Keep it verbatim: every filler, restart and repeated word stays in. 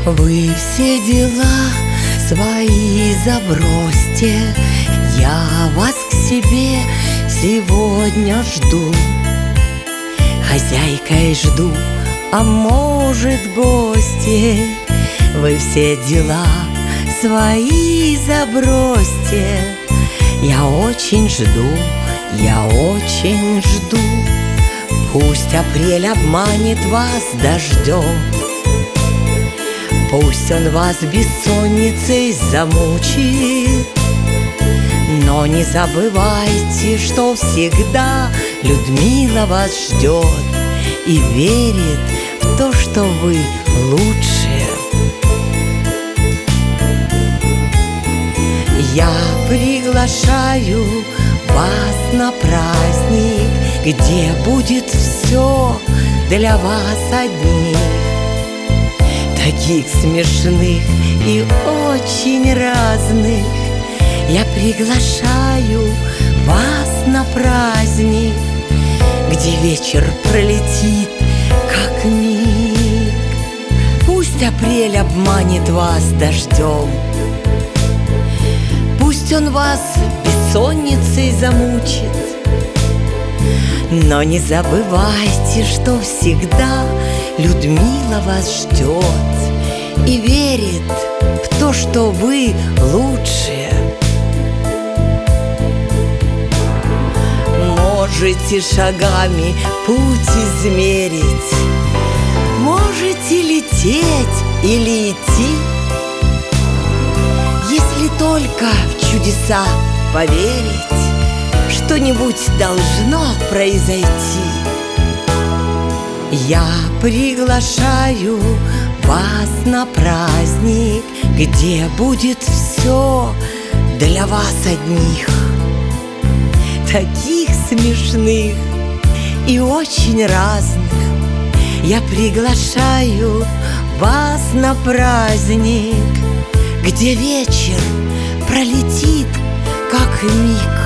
Вы все дела свои забросьте, я вас к себе сегодня жду. Хозяйкой жду, а может гости. Вы все дела свои забросьте, я очень жду, я очень жду. Пусть апрель обманет вас дождем, пусть он вас бессонницей замучит, но не забывайте, что всегда Людмила вас ждет и верит в то, что вы лучшие. Я приглашаю вас на праздник, где будет все для вас одних, таких смешных и очень разных. Я приглашаю вас на праздник, где вечер пролетит как миг. Пусть апрель обманет вас дождем, пусть он вас бессонницей замучит, но не забывайте, что всегда Людмила вас ждет и верит в то, что вы лучшие. Можете шагами путь измерить, можете лететь или идти, если только в чудеса поверить, что-нибудь должно произойти. Я приглашаю вас на праздник, где будет все для вас одних, таких смешных и очень разных. Я приглашаю вас на праздник, где вечер пролетит как миг.